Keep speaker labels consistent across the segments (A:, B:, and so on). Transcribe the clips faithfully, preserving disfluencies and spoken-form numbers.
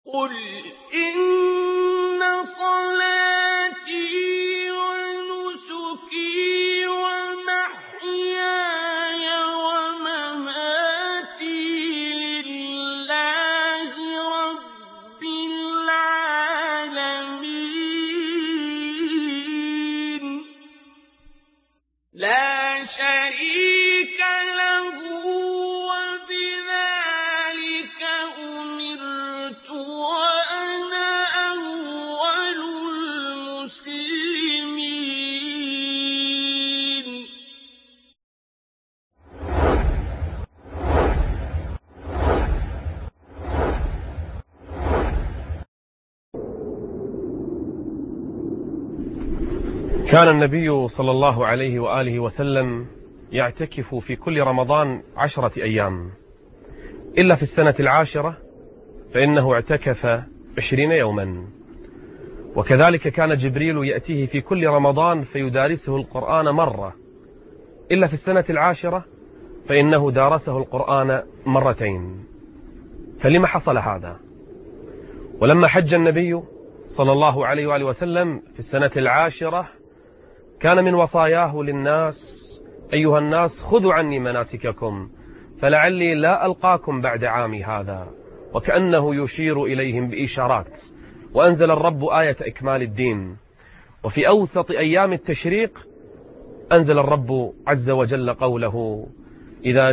A: قُلْ إِنَّ صَلَاتِي وَنُسُكِي وَمَحْيَايَ وَمَمَاتِي لِلَّهِ رَبِّ الْعَالَمِينَ لَا شَرِيكَ لَهُ وَبِذَٰلِكَ أُمِرْتُ وَأَنَا أَوَّلُ الْمُسْلِمِينَ
B: كان النبي صلى الله عليه وآله وسلم يعتكف في كل رمضان عشرة أيام، إلا في السنة العاشرة فإنه اعتكف عشرين يوما. وكذلك كان جبريل يأتيه في كل رمضان فيدارسه القرآن مرة، إلا في السنة العاشرة فإنه دارسه القرآن مرتين. فلما حصل هذا؟ ولما حج النبي صلى الله عليه وآله وسلم في السنة العاشرة كان من وصاياه للناس: أيها الناس خذوا عني مناسككم فلعلي لا ألقاكم بعد عامي هذا، وكأنه يشير إليهم بإشارات. وأنزل الرب آية إكمال الدين. وفي أوسط أيام التشريق أنزل الرب عز وجل قوله: إذا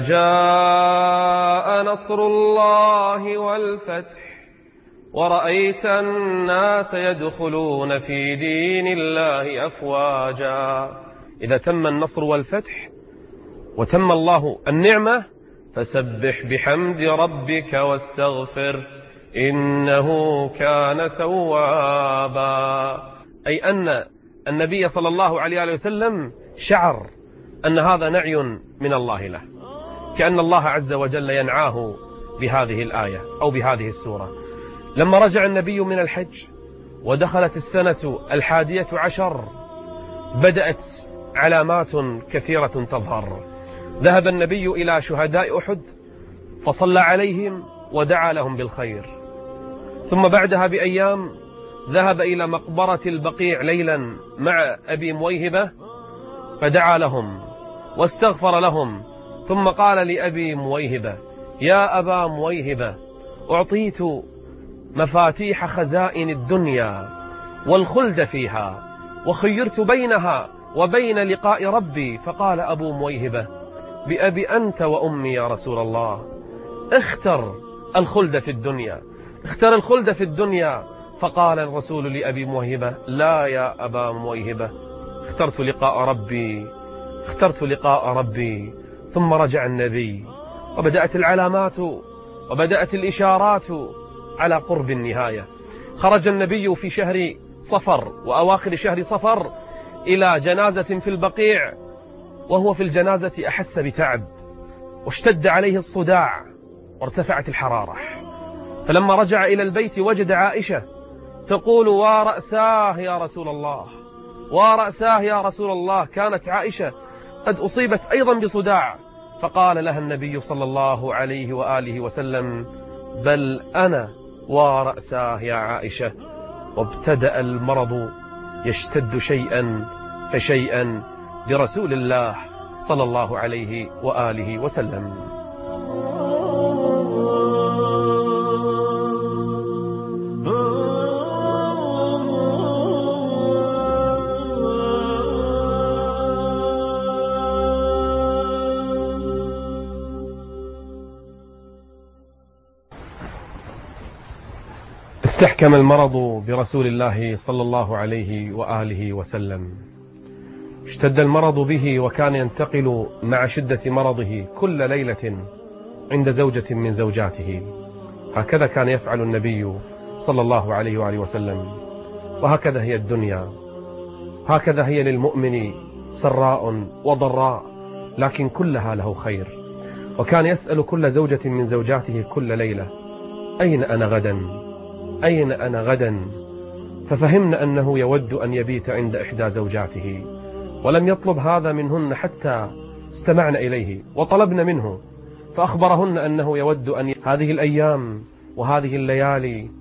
B: جاء نصر الله والفتح ورأيت الناس يدخلون في دين الله أفواجا. إذا تم النصر والفتح وتم الله النعمة فسبح بحمد ربك واستغفر إنه كان توابا. أي أن النبي صلى الله عليه وسلم شعر أن هذا نعي من الله له، كأن الله عز وجل ينعاه بهذه الآية أو بهذه السورة. لما رجع النبي من الحج ودخلت السنة الحادية عشر بدأت علامات كثيرة تظهر. ذهب النبي إلى شهداء أحد فصلى عليهم ودعا لهم بالخير. ثم بعدها بأيام ذهب إلى مقبرة البقيع ليلا مع أبي مويهبة فدعا لهم واستغفر لهم. ثم قال لأبي مويهبة: يا أبا مويهبة، أعطيت مفاتيح خزائن الدنيا والخلد فيها وخيرت بينها وبين لقاء ربي. فقال أبو مويهبة: بأبي أنت وأمي يا رسول الله، اختر الخلد في الدنيا، اختر الخلد في الدنيا. فقال الرسول لأبي مويهبة: لا يا أبا مويهبة، اخترت لقاء ربي، اخترت لقاء ربي. ثم رجع النبي وبدأت العلامات وبدأت الإشارات على قرب النهاية. خرج النبي في شهر صفر وأواخر شهر صفر إلى جنازة في البقيع، وهو في الجنازة أحس بتعب واشتد عليه الصداع وارتفعت الحرارة. فلما رجع إلى البيت وجد عائشة تقول: ورأساه يا رسول الله، ورأساه يا رسول الله. كانت عائشة قد أصيبت أيضا بصداع، فقال لها النبي صلى الله عليه وآله وسلم: بل أنا ورأساه يا عائشة. وابتدأ المرض يشتد شيئا فشيئا برسول الله صلى الله عليه وآله وسلم. استحكم المرض برسول الله صلى الله عليه وآله وسلم. اشتد المرض به وكان ينتقل مع شدة مرضه كل ليلة عند زوجة من زوجاته. هكذا كان يفعل النبي صلى الله عليه وآله وسلم. وهكذا هي الدنيا، هكذا هي للمؤمن سراء وضراء، لكن كلها له خير. وكان يسأل كل زوجة من زوجاته كل ليلة: أين أنا غدا؟ أين أنا غدا؟ ففهمنا أنه يود أن يبيت عند إحدى زوجاته، ولم يطلب هذا منهن حتى استمعنا إليه وطلبنا منه، فأخبرهن أنه يود أن هذه الأيام وهذه الليالي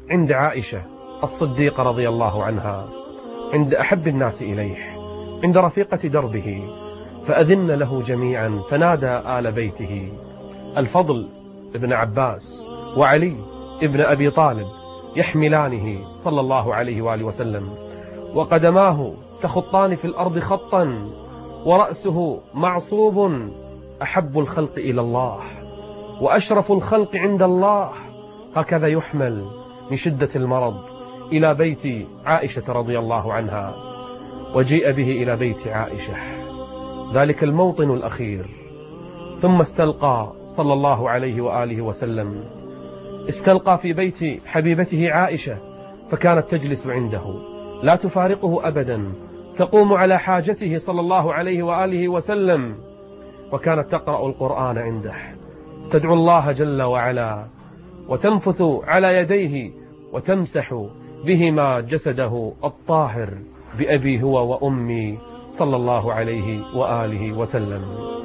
B: عند عائشة الصديقة رضي الله عنها، عند أحب الناس إليه، عند رفيقة دربه، فأذن له جميعا فنادى آل بيته الفضل ابن عباس وعلي ابن أبي طالب يحملانه صلى الله عليه وآله وسلم، وقدماه تخطان في الأرض خطا، ورأسه معصوب، أحب الخلق إلى الله وأشرف الخلق عند الله، هكذا يحمل من شدة المرض إلى بيت عائشة رضي الله عنها. وجيء به إلى بيت عائشة، ذلك الموطن الأخير، ثم استلقى صلى الله عليه وآله وسلم، استلقى في بيت حبيبته عائشة، فكانت تجلس عنده لا تفارقه أبدا، تقوم على حاجته صلى الله عليه وآله وسلم، وكانت تقرأ القرآن عنده، تدعو الله جل وعلا، وتنفث على يديه وتمسح بهما جسده الطاهر بأبي هو وأمي صلى الله عليه وآله وسلم.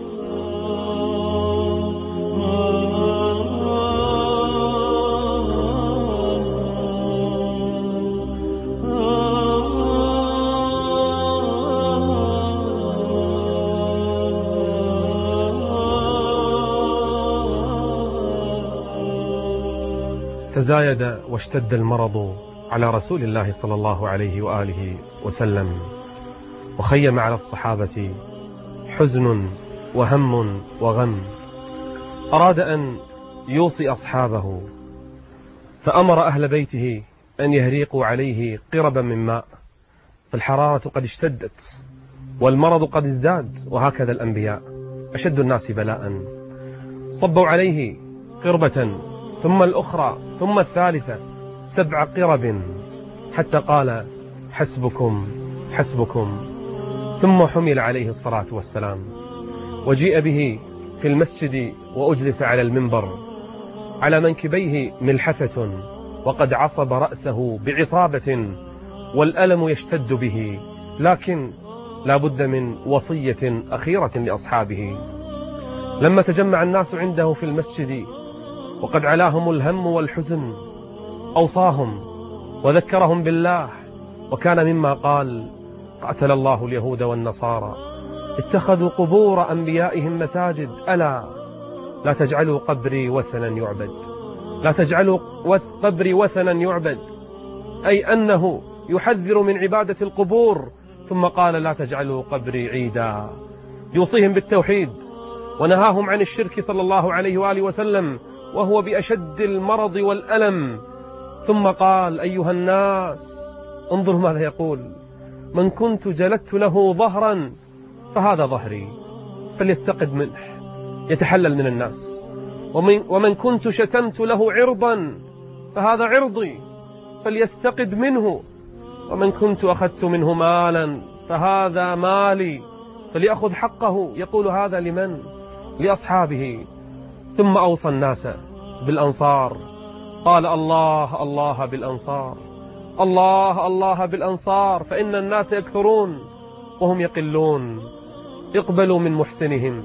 B: تزايد واشتد المرض على رسول الله صلى الله عليه وآله وسلم، وخيم على الصحابة حزن وهم وغم. أراد أن يوصي أصحابه، فأمر أهل بيته أن يهريقوا عليه قربا من ماء، فالحرارة قد اشتدت والمرض قد ازداد، وهكذا الأنبياء أشد الناس بلاء. صبوا عليه قربة ثم الأخرى ثم الثالثة، سبع قرب، حتى قال حسبكم حسبكم، ثم حمل عليه الصلاة والسلام، وجيء به في المسجد وأجلس على المنبر، على منكبيه ملحفة، وقد عصب رأسه بعصابة، والألم يشتد به، لكن لا بد من وصية أخيرة لأصحابه. لما تجمع الناس عنده في المسجد وقد علاهم الهم والحزن، أوصاهم وذكرهم بالله، وكان مما قال: قاتل الله اليهود والنصارى اتخذوا قبور أنبيائهم مساجد، ألا لا تجعلوا قبري وثنا يعبد، لا تجعلوا قبري وثنا يعبد، أي أنه يحذر من عبادة القبور، ثم قال: لا تجعلوا قبري عيدا، يوصيهم بالتوحيد، ونهاهم عن الشرك صلى الله عليه وآله وسلم وهو بأشد المرض والألم. ثم قال: أيها الناس، انظروا ماذا يقول: من كنت جلدت له ظهرا فهذا ظهري، فليستقد منه، يتحلل من الناس. ومن, ومن كنت شتمت له عرضا فهذا عرضي، فليستقد منه. ومن كنت أخذت منه مالا فهذا مالي، فليأخذ حقه. يقول هذا لمن؟ لأصحابه. ثم أوصى الناس بالأنصار، قال: الله الله بالأنصار، الله الله بالأنصار، فإن الناس يكثرون وهم يقلون، اقبلوا من محسنهم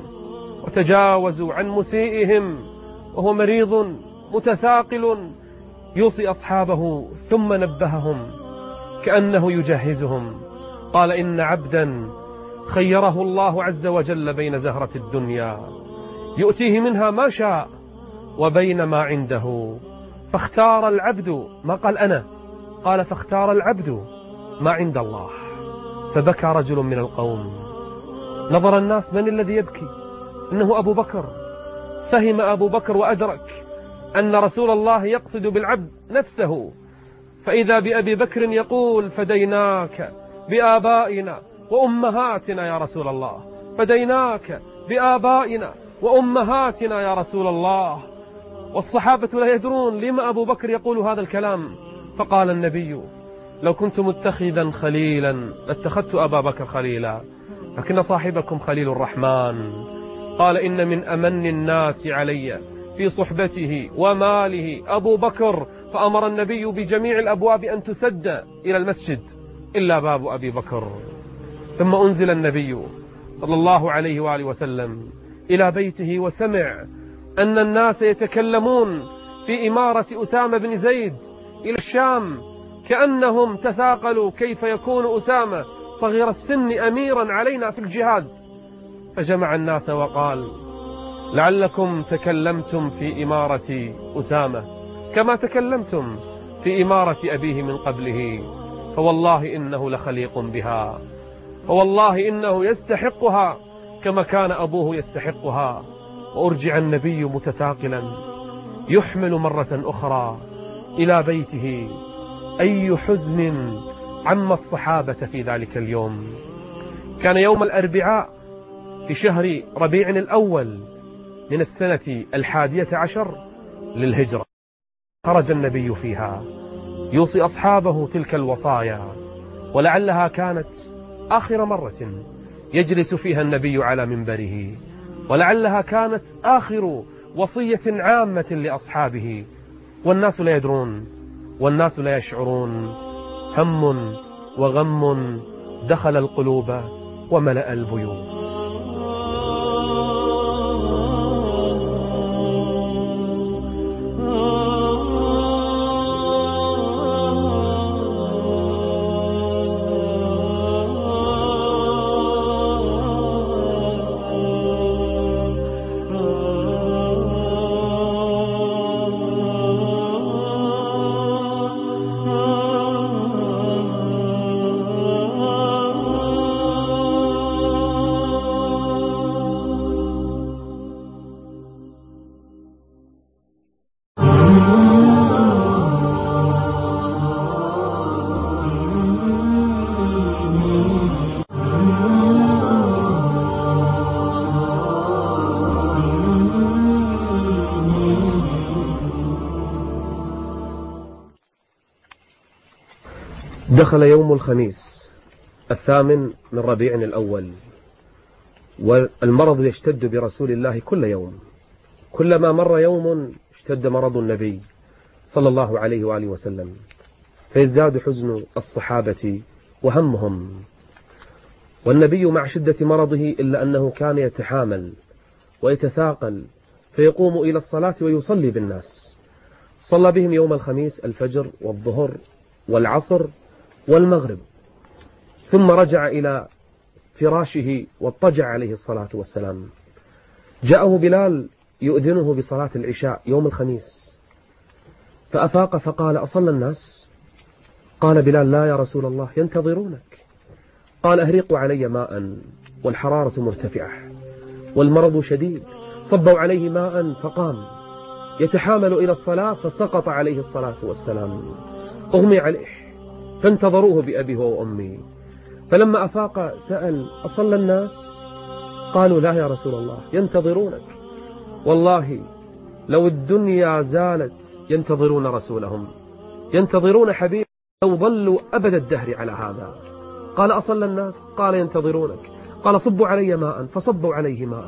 B: وتجاوزوا عن مسيئهم، وهو مريض متثاقل. يوصي أصحابه ثم نبههم كأنه يجهزهم، قال: إن عبدا خيره الله عز وجل بين زهرة الدنيا يؤتيه منها ما شاء وبين ما عنده، فاختار العبد، ما قال أنا، قال فاختار العبد ما عند الله. فبكى رجل من القوم، نظر الناس من الذي يبكي، إنه أبو بكر. فهم أبو بكر وأدرك أن رسول الله يقصد بالعبد نفسه، فإذا بأبي بكر يقول: فديناك بآبائنا وأمهاتنا يا رسول الله، فديناك بآبائنا وأمهاتنا يا رسول الله. والصحابة لا يدرون لما أبو بكر يقول هذا الكلام. فقال النبي: لو كنت متخذا خليلا لاتخذت أبا بكر خليلا، لكن صاحبكم خليل الرحمن. قال: إن من أمن الناس علي في صحبته وماله أبو بكر. فأمر النبي بجميع الأبواب أن تسد إلى المسجد إلا باب أبي بكر. ثم أنزل النبي صلى الله عليه وآله وسلم إلى بيته، وسمع أن الناس يتكلمون في إمارة أسامة بن زيد إلى الشام الشام كأنهم تثاقلوا كيف يكون أسامة صغير السن أميرا علينا في الجهاد، فجمع الناس وقال: لعلكم تكلمتم في إمارة أسامة كما تكلمتم في إمارة أبيه من قبله، فوالله إنه لخليق بها، فوالله إنه يستحقها كما كان أبوه يستحقها. وأرجع النبي متثاقلا يحمل مرة أخرى إلى بيته. أي حزن عم الصحابة في ذلك اليوم. كان يوم الأربعاء في شهر ربيع الأول من السنة الحادية عشر للهجرة. خرج النبي فيها يوصي أصحابه تلك الوصايا، ولعلها كانت آخر مرة يجلس فيها النبي على منبره، ولعلها كانت آخر وصية عامة لأصحابه، والناس لا يدرون والناس لا يشعرون. هم وغم دخل القلوب وملأ البيوت. دخل يوم الخميس الثامن من ربيع الأول، والمرض يشتد برسول الله كل يوم. كلما مر يوم اشتد مرض النبي صلى الله عليه وآله وسلم، فيزداد حزن الصحابة وهمهم. والنبي مع شدة مرضه إلا أنه كان يتحامل ويتثاقل، فيقوم إلى الصلاة ويصلي بالناس. صلى بهم يوم الخميس الفجر والظهر والعصر والمغرب، ثم رجع إلى فراشه واضطجع عليه الصلاة والسلام. جاءه بلال يؤذنه بصلاة العشاء يوم الخميس، فأفاق فقال: أصلى الناس؟ قال بلال: لا يا رسول الله، ينتظرونك. قال: أهرقوا علي ماء، والحرارة مرتفعة والمرض شديد. صبوا عليه ماء فقام يتحامل إلى الصلاة، فسقط عليه الصلاة والسلام، أغمي عليه، فانتظروه بأبيه وأمي. فلما أفاق سأل: أصلى الناس؟ قالوا: لا يا رسول الله، ينتظرونك. والله لو الدنيا زالت ينتظرون رسولهم، ينتظرون حبيب، لو ظلوا أبد الدهر على هذا. قال: أصلى الناس؟ قال: ينتظرونك. قال: صبوا علي ماء، فصبوا عليه ماء،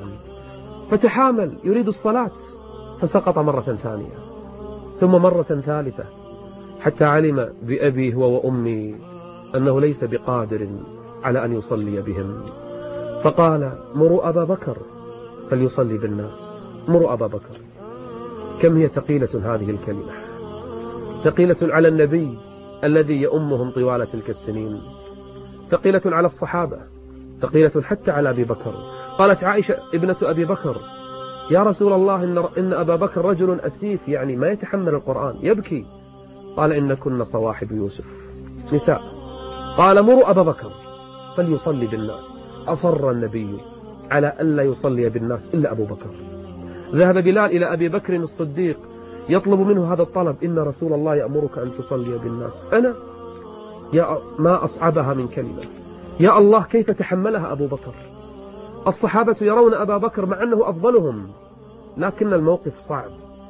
B: فتحامل يريد الصلاة، فسقط مرة ثانية ثم مرة ثالثة، حتى علم بأبيه وأمي أنه ليس بقادر على أن يصلي بهم. فقال: مروا أبا بكر فليصلي بالناس، مروا أبا بكر. كم هي ثقيلة هذه الكلمة، ثقيلة على النبي الذي يؤمهم طوال تلك السنين، ثقيلة على الصحابة، ثقيلة حتى على أبي بكر. قالت عائشة ابنة أبي بكر: يا رسول الله، إن, إن أبا بكر رجل أسيف، يعني ما يتحمل القرآن، يبكي. قال: إن كن صواحب يوسف، نساء. قال: مروا أبا بكر فليصلي بالناس. أصر النبي على ألا يصلي بالناس إلا أبو بكر. ذهب بلال إلى أبي بكر الصديق يطلب منه هذا الطلب: إن رسول الله يأمرك أن تصلي بالناس. أنا يا ما أصعبها من كلمة، يا الله كيف تحملها أبو بكر. الصحابة يرون أبا بكر مع أنه أفضلهم، لكن الموقف صعب،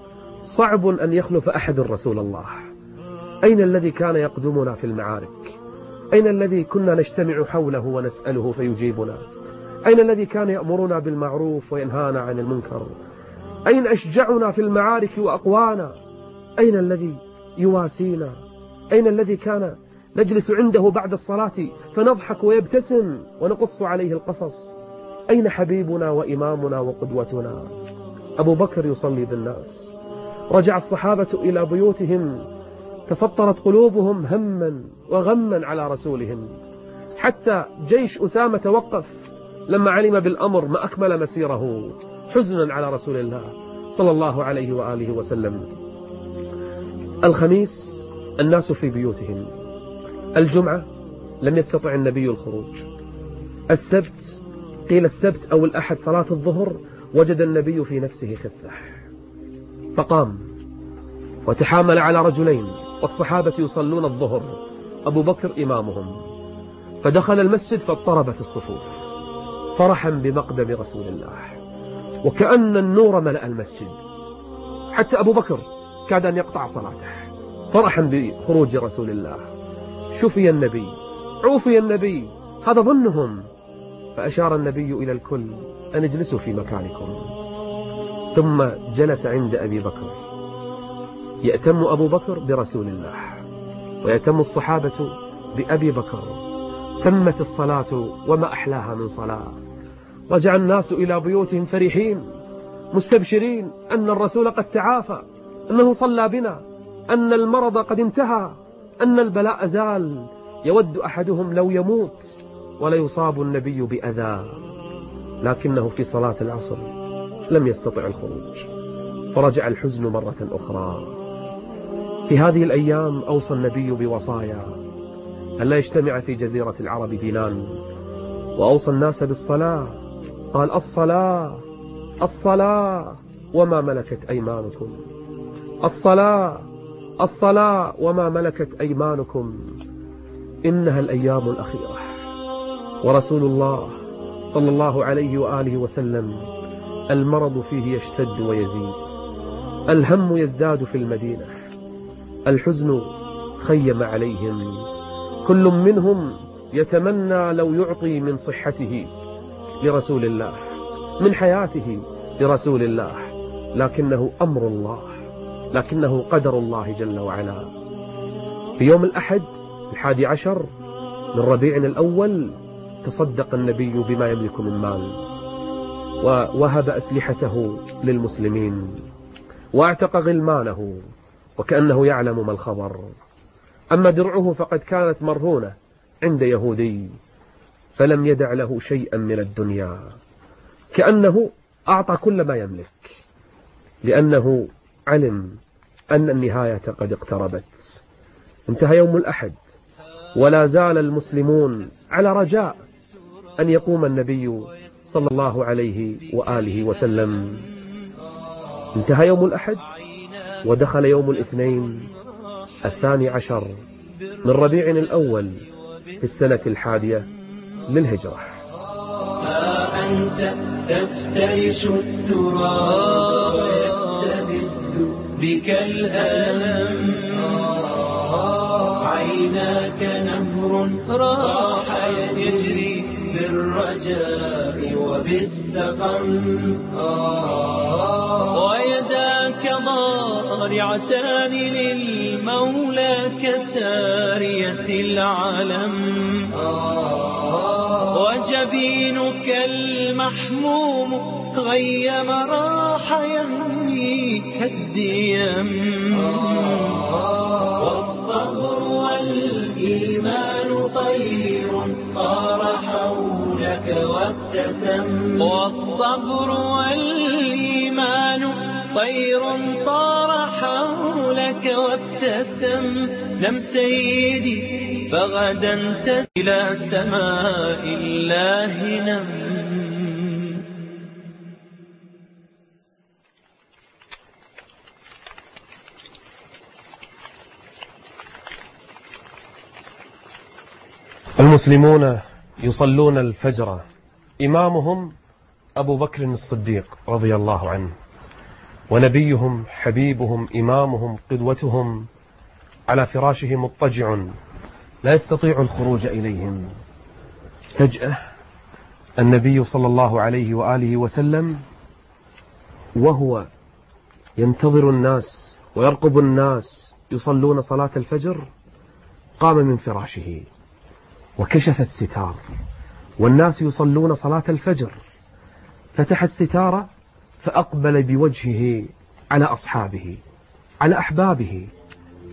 B: صعب أن يخلف أحد رسول الله. أين الذي كان يقدمنا في المعارك؟ أين الذي كنا نجتمع حوله ونسأله فيجيبنا؟ أين الذي كان يأمرنا بالمعروف وينهانا عن المنكر؟ أين أشجعنا في المعارك وأقوانا؟ أين الذي يواسينا؟ أين الذي كان نجلس عنده بعد الصلاة فنضحك ويبتسم ونقص عليه القصص؟ أين حبيبنا وإمامنا وقدوتنا؟ أبو بكر يصلي بالناس. رجع الصحابة إلى بيوتهم تفطرت قلوبهم هما وغما على رسولهم، حتى جيش أسامة توقف لما علم بالأمر ما أكمل مسيره حزنا على رسول الله صلى الله عليه وآله وسلم. الخميس الناس في بيوتهم، الجمعة لم يستطع النبي الخروج، السبت قيل السبت أو الأحد صلاة الظهر وجد النبي في نفسه خفة فقام وتحامل على رجلين والصحابة يصلون الظهر، أبو بكر إمامهم، فدخل المسجد فاضطربت الصفوف فرحا بمقدم رسول الله، وكأن النور ملأ المسجد، حتى أبو بكر كاد أن يقطع صلاته فرحا بخروج رسول الله. شفي النبي، عوفي النبي، هذا ظنهم. فأشار النبي إلى الكل أن اجلسوا في مكانكم، ثم جلس عند أبي بكر. يأتم أبو بكر برسول الله ويأتم الصحابة بأبي بكر. تمت الصلاة وما أحلاها من صلاة. رجع الناس إلى بيوتهم فرحين مستبشرين أن الرسول قد تعافى، أنه صلى بنا، أن المرض قد انتهى، أن البلاء زال. يود أحدهم لو يموت ولا يصاب النبي بأذى، لكنه في صلاة العصر لم يستطع الخروج، فرجع الحزن مرة أخرى. في هذه الأيام أوصى النبي بوصايا أن لا يجتمع في جزيرة العرب دينان، وأوصى الناس بالصلاة. قال: الصلاة الصلاة وما ملكت أيمانكم، الصلاة الصلاة وما ملكت أيمانكم، إنها الأيام الأخيرة. ورسول الله صلى الله عليه وآله وسلم المرض فيه يشتد ويزيد، الهم يزداد في المدينة، الحزن خيم عليهم، كل منهم يتمنى لو يعطي من صحته لرسول الله، من حياته لرسول الله، لكنه أمر الله، لكنه قدر الله جل وعلا. في يوم الأحد الحادي عشر من ربيع الأول تصدق النبي بما يملك من مال، ووهب أسلحته للمسلمين، واعتق غلمانه وكأنه يعلم ما الخبر. أما درعه فقد كانت مرهونة عند يهودي، فلم يدع له شيئا من الدنيا، كأنه أعطى كل ما يملك، لأنه علم أن النهاية قد اقتربت. انتهى يوم الأحد ولا زال المسلمون على رجاء أن يقوم النبي صلى الله عليه وآله وسلم. انتهى يوم الأحد ودخل يوم الاثنين الثاني عشر من ربيع الأول في السنة الحادية للهجرة.
C: ما أنت تفترش التراب يستبد بك الألم، عيناك نهر راح يجري بالرجاء وبالسقم، ويداك ضارعتان للمولى كسارية العلم، وجبينك المحموم غيم راح يهوي كالديم، والصبر والإيمان طير طار حولك وابتسم، والصبر والإيمان طير طار حولك وابتسم. نم سيدي فغدا تسل إلى سماء الله نم.
B: المسلمون يصلون الفجر، إمامهم أبو بكر الصديق رضي الله عنه، ونبيهم حبيبهم إمامهم قدوتهم على فراشه مضطجع لا يستطيع الخروج إليهم. فجأة النبي صلى الله عليه وآله وسلم وهو ينتظر الناس ويرقب الناس يصلون صلاة الفجر قام من فراشه وكشف الستار، والناس يصلون صلاة الفجر، فتح الستار فأقبل بوجهه على أصحابه على أحبابه،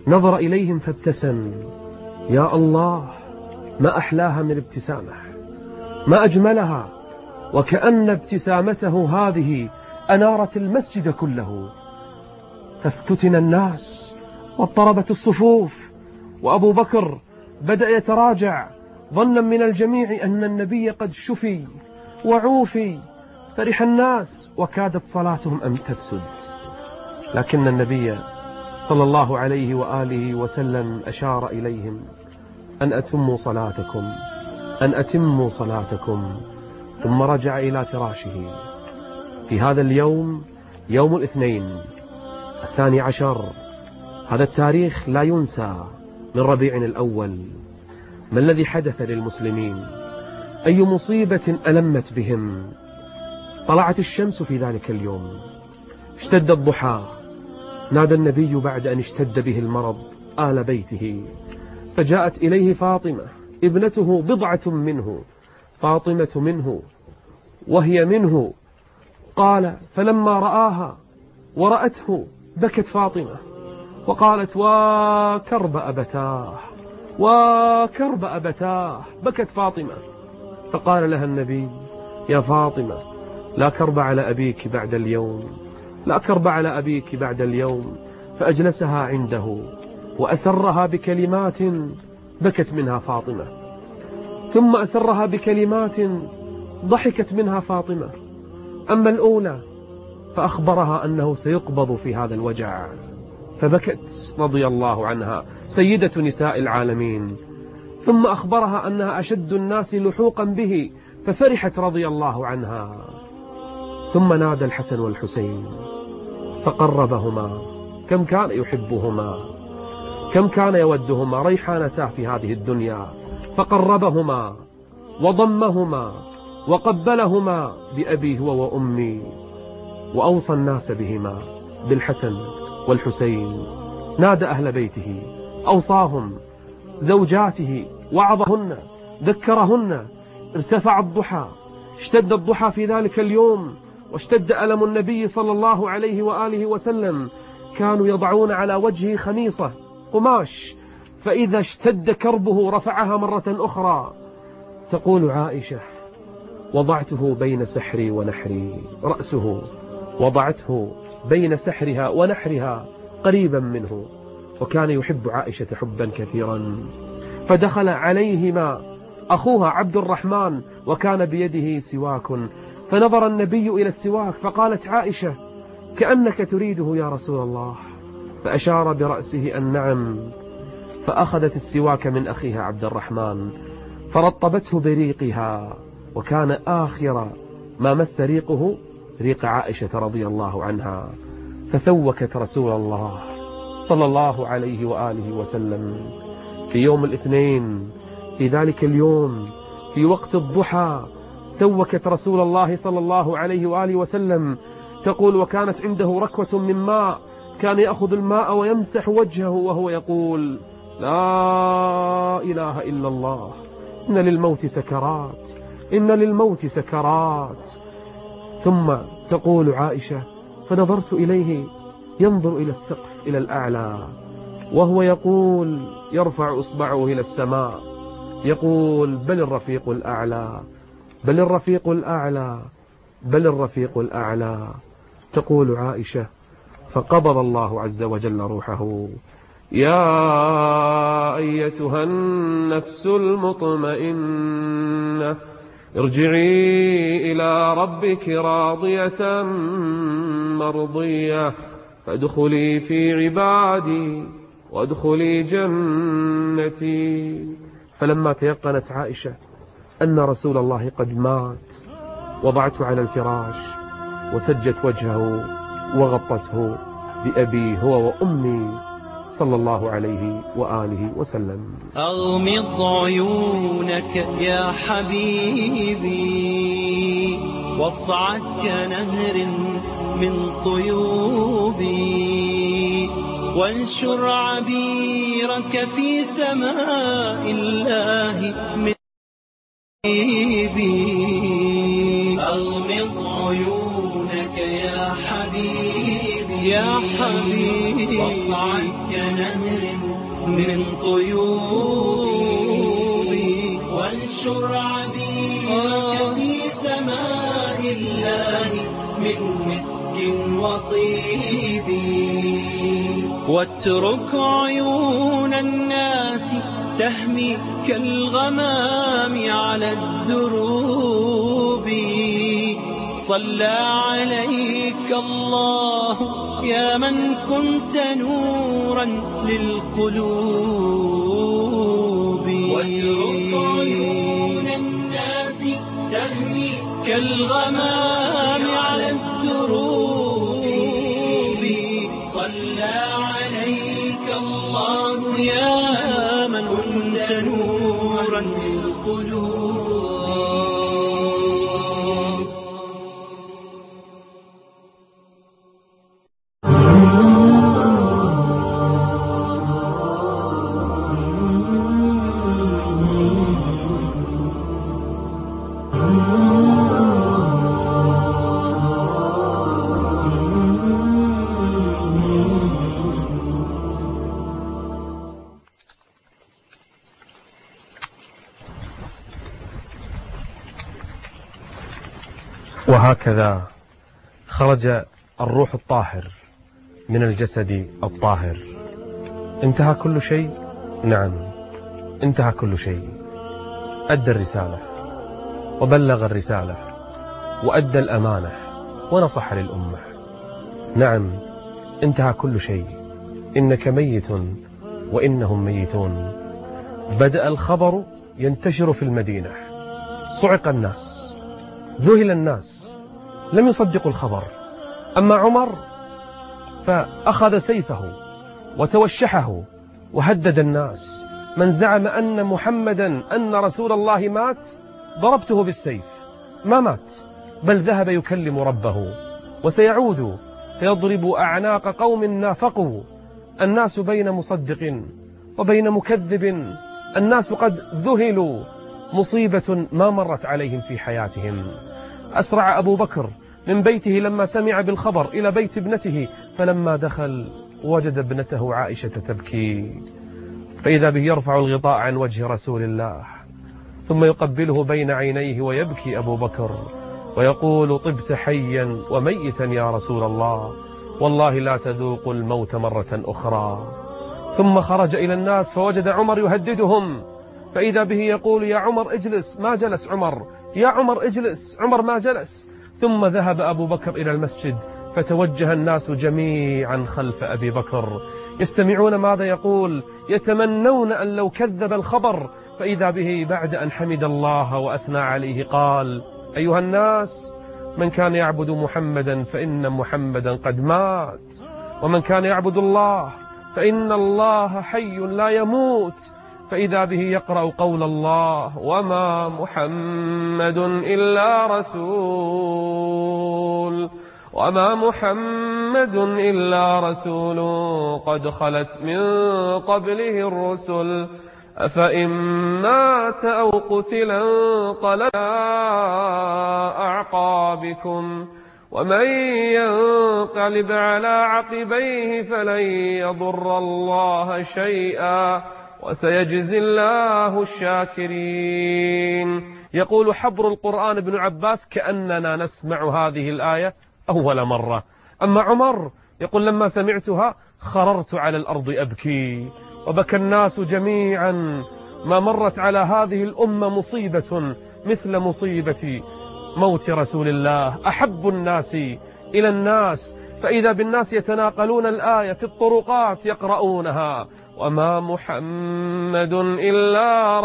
B: نظر إليهم فابتسم. يا الله، ما أحلاها من ابتسامة، ما أجملها، وكأن ابتسامته هذه أنارت المسجد كله. فافتتن الناس واضطربت الصفوف، وأبو بكر بدأ يتراجع ظنا من الجميع أن النبي قد شفي وعوفي. فرح الناس وكادت صلاتهم أن تفسد، لكن النبي صلى الله عليه وآله وسلم أشار إليهم أن أتموا صلاتكم، أن أتموا صلاتكم، ثم رجع إلى فراشه. في هذا اليوم، يوم الاثنين الثاني عشر، هذا التاريخ لا ينسى، من ربيع الأول. ما الذي حدث للمسلمين؟ أي مصيبة ألمت بهم؟ طلعت الشمس في ذلك اليوم، اشتد الضحى، نادى النبي بعد أن اشتد به المرض آل بيته، فجاءت إليه فاطمة ابنته بضعة منه، فاطمة منه وهي منه. قال: فلما رآها ورأته بكت فاطمة وقالت: وكرب أبتاه، وكرب أبتاه، بكت فاطمة. فقال لها النبي: يا فاطمة، لا كرب على أبيك بعد اليوم، لا كرب على أبيك بعد اليوم. فأجلسها عنده وأسرها بكلمات بكت منها فاطمة، ثم أسرها بكلمات ضحكت منها فاطمة. أما الأولى فأخبرها أنه سيقبض في هذا الوجع، فبكت رضي الله عنها، سيدة نساء العالمين. ثم أخبرها أنها أشد الناس لحوقا به، ففرحت رضي الله عنها. ثم نادى الحسن والحسين فقربهما. كم كان يحبهما، كم كان يودهما، ريحانتاه في هذه الدنيا. فقربهما وضمهما وقبلهما بأبي هو وأمي، وأوصى الناس بهما، بالحسن والحسين. نادى أهل بيته، أوصاهم، زوجاته، وعظهن، ذكرهن. ارتفع الضحى، اشتد الضحى في ذلك اليوم، واشتد ألم النبي صلى الله عليه وآله وسلم. كانوا يضعون على وجهه خميصة قماش، فإذا اشتد كربه رفعها مرة أخرى. تقول عائشة: وضعته بين سحري ونحري، رأسه وضعته بين سحرها ونحرها قريبا منه. وكان يحب عائشة حبا كثيرا. فدخل عليهما أخوها عبد الرحمن، وكان بيده سواك، فنظر النبي إلى السواك، فقالت عائشة: كأنك تريده يا رسول الله. فأشار برأسه أن نعم. فأخذت السواك من أخيها عبد الرحمن فرطبته بريقها، وكان آخر ما مس ريقه ريق عائشة رضي الله عنها. فسوكت رسول الله صلى الله عليه وآله وسلم في يوم الاثنين، في ذلك اليوم في وقت الضحى، سوكت رسول الله صلى الله عليه وآله وسلم. تقول: وكانت عنده ركوة من ماء، كان يأخذ الماء ويمسح وجهه وهو يقول: لا إله إلا الله، إن للموت سكرات، إن للموت سكرات. ثم تقول عائشة: فنظرت إليه ينظر إلى السقف، إلى الأعلى، وهو يقول، يرفع إصبعه إلى السماء، يقول: بل الرفيق الأعلى، بل الرفيق الأعلى، بل الرفيق الأعلى. تقول عائشة: فقبض الله عز وجل روحه. يا أيتها النفس المطمئنة، ارجعي إلى ربك راضية مرضية، فادخلي في عبادي وادخلي جنتي. فلما تيقنت عائشة أن رسول الله قد مات، وضعته على الفراش وسجت وجهه وغطته بأبي هو وأمي صلى الله عليه وآله وسلم.
C: أغمض عيونك يا حبيبي، واصعد كنهر من طيوبي، وانشر عبيرك في سماء الله من حبيبي. أغمض عيونك يا حبيبي، يا حبيبي واصعد كنهر من طيوبي وانشر عبيرك في سماء الله من مسك وطيب واترك عيون الناس تهمي كالغمام على الدروب صلى عليك الله يا من كنت نورا للقلوب واترك عيون الناس تهمي كالغمام على الدروب صلى عليك الله يا من كنت نورا للقلوب.
B: وهكذا خرج الروح الطاهر من الجسد الطاهر. انتهى كل شيء؟ نعم انتهى كل شيء. أدى الرسالة وبلغ الرسالة وأدى الأمانة ونصح للأمة. نعم انتهى كل شيء. إنك ميت وإنهم ميتون. بدأ الخبر ينتشر في المدينة، صعق الناس، ذهل الناس، لم يصدقوا الخبر. أما عمر فأخذ سيفه وتوشحه وهدد الناس. من زعم أن محمدا أن رسول الله مات ضربته بالسيف. ما مات، بل ذهب يكلم ربه وسيعود فيضرب أعناق قوم نافقوا. الناس بين مصدق وبين مكذب. الناس قد ذهلوا، مصيبة ما مرت عليهم في حياتهم. أسرع أبو بكر من بيته لما سمع بالخبر إلى بيت ابنته، فلما دخل وجد ابنته عائشة تبكي، فإذا به يرفع الغطاء عن وجه رسول الله ثم يقبله بين عينيه ويبكي أبو بكر ويقول: طبت حيا وميتا يا رسول الله، والله لا تذوق الموت مرة أخرى. ثم خرج إلى الناس فوجد عمر يهددهم، فإذا به يقول: يا عمر اجلس. ما جلس عمر. يا عمر اجلس. عمر ما جلس. ثم ذهب أبو بكر إلى المسجد، فتوجه الناس جميعا خلف أبي بكر يستمعون ماذا يقول، يتمنون أن لو كذب الخبر. فإذا به بعد أن حمد الله وأثنى عليه قال: أيها الناس، من كان يعبد محمدا فإن محمدا قد مات، ومن كان يعبد الله فإن الله حي لا يموت. فإذا به يقرأ قول الله: وما محمد إلا رسول وما محمد إلا رسول قد خلت من قبله الرسل أفإن مات أو قتل انقلب أعقابكم ومن ينقلب على عقبيه فلن يضر الله شيئا وسيجزي الله الشاكرين. يقول حبر القرآن ابن عباس: كأننا نسمع هذه الآية أول مرة. أما عمر يقول: لما سمعتها خررت على الأرض أبكي، وبكى الناس جميعا. ما مرت على هذه الأمة مصيبة مثل مصيبة موت رسول الله، أحب الناس إلى الناس. فإذا بالناس يتناقلون الآية في الطرقات يقرؤونها: وما محمد إلا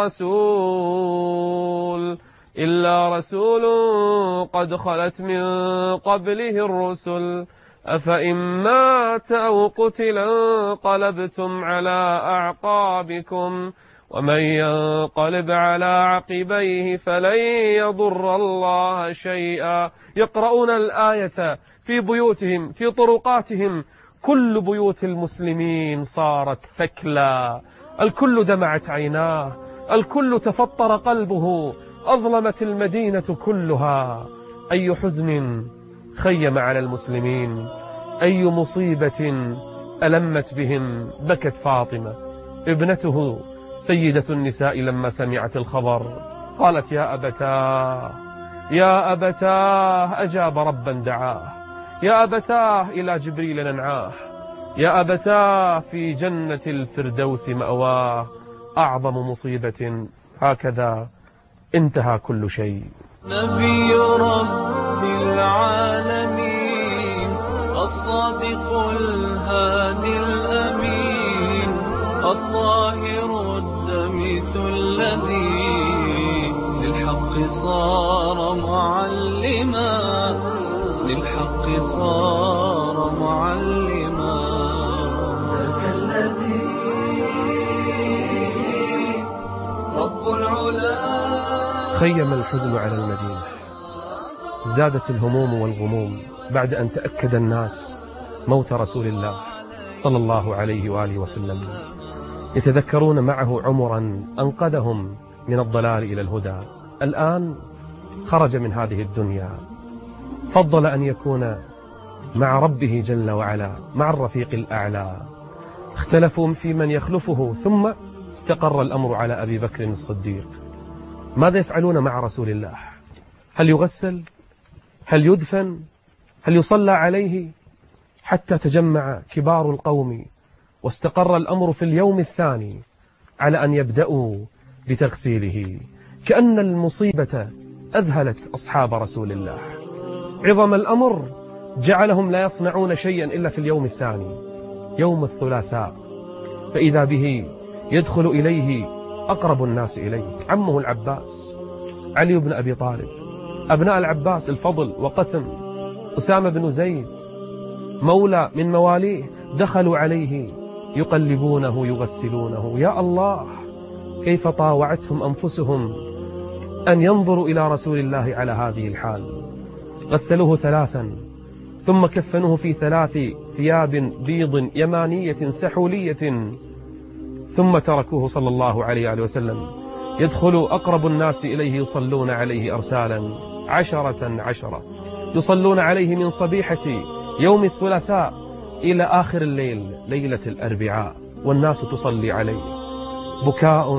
B: رسول إلا رسول قد خلت من قبله الرسل أفإن مات أو قتل انقلبتم على أعقابكم ومن ينقلب على عقبيه فلن يضر الله شيئا. يقرؤون الآية في بيوتهم في طرقاتهم. كل بيوت المسلمين صارت ثكلى، الكل دمعت عيناه، الكل تفطر قلبه، أظلمت المدينة كلها. أي حزن خيم على المسلمين. أي مصيبة ألمت بهم. بكت فاطمة ابنته سيدة النساء لما سمعت الخبر، قالت يا أبتاه يا أبتاه أجاب ربا دعاه، يا أبتاه إلى جبريل ننعاه، يا أبتاه في جنة الفردوس مأواه. أعظم مصيبة هكذا انتهى كل شيء.
C: نبي رب العالمين الصادق الهادي الأمين الطاهر الدمث الذي للحق صار معلما للحق صار معلما. ذاك الذي رب العلا.
B: خيم الحزن على المدينة، ازدادت الهموم والغموم بعد أن تأكد الناس موت رسول الله صلى الله عليه وآله وسلم، يتذكرون معه عمرا أنقذهم من الضلال إلى الهدى. الآن خرج من هذه الدنيا، فضل أن يكون مع ربه جل وعلا مع الرفيق الأعلى. اختلفوا في من يخلفه، ثم استقر الأمر على أبي بكر الصديق. ماذا يفعلون مع رسول الله؟ هل يغسل؟ هل يدفن؟ هل يصلى عليه؟ حتى تجمع كبار القوم واستقر الأمر في اليوم الثاني على أن يبدأوا بتغسيله. كأن المصيبة أذهلت أصحاب رسول الله، عظم الأمر جعلهم لا يصنعون شيئا إلا في اليوم الثاني يوم الثلاثاء، فإذا به يدخل إليه أقرب الناس إليه عمه العباس، علي بن أبي طالب، أبناء العباس الفضل وقثم، أسامة بن زيد، مولى من مواليه، دخلوا عليه يقلبونه يغسلونه. يا الله، كيف طاوعتهم أنفسهم أن ينظروا إلى رسول الله على هذه الحال. غسلوه ثلاثا، ثم كفنوه في ثلاث ثياب بيض يمانية سحولية، ثم تركوه صلى الله عليه وسلم يدخل أقرب الناس إليه يصلون عليه أرسالا عشرة عشرة، يصلون عليه من صبيحة يوم الثلاثاء إلى آخر الليل ليلة الأربعاء، والناس تصلي عليه. بكاء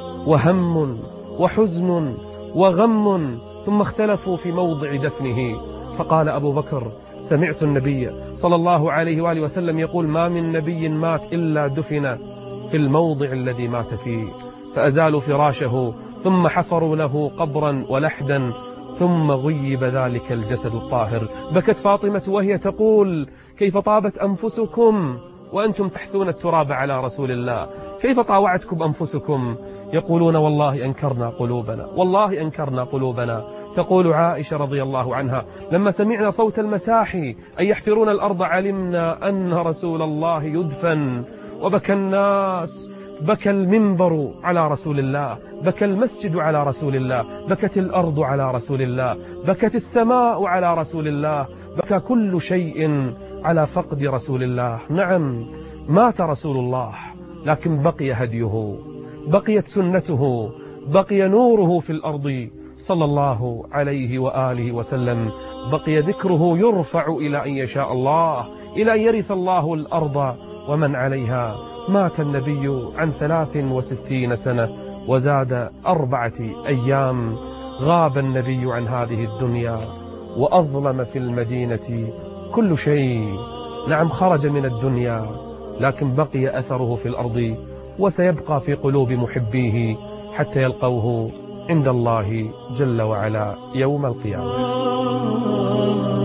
B: وهم وحزن وغم، ثم اختلفوا في موضع دفنه. فقال أبو بكر: سمعت النبي صلى الله عليه وآله وسلم يقول: ما من نبي مات إلا دفن في الموضع الذي مات فيه. فأزالوا فراشه، ثم حفروا له قبرا ولحدا، ثم غيب ذلك الجسد الطاهر. بكت فاطمة وهي تقول: كيف طابت أنفسكم وأنتم تحثون التراب على رسول الله؟ كيف طاوعتكم أنفسكم؟ يقولون: والله أنكرنا قلوبنا، والله أنكرنا قلوبنا. تقول عائشة رضي الله عنها: لما سمعنا صوت المساحي أي يحفرون الأرض علمنا أن رسول الله يدفن. وبكى الناس، بكى المنبر على رسول الله، بكى المسجد على رسول الله، بكت الأرض على رسول الله، بكت السماء على رسول الله، بكى كل شيء على فقد رسول الله. نعم، مات رسول الله، لكن بقي هديه، بقيت سنته، بقي نوره في الأرض صلى الله عليه وآله وسلم، بقي ذكره يرفع إلى أن يشاء الله، إلى أن يرث الله الأرض ومن عليها. مات النبي عن ثلاث وستين سنة وزاد أربعة أيام. غاب النبي عن هذه الدنيا وأظلم في المدينة كل شيء. نعم، خرج من الدنيا، لكن بقي أثره في الأرض، وسيبقى في قلوب محبيه حتى يلقوه عند الله جل وعلا يوم القيامة.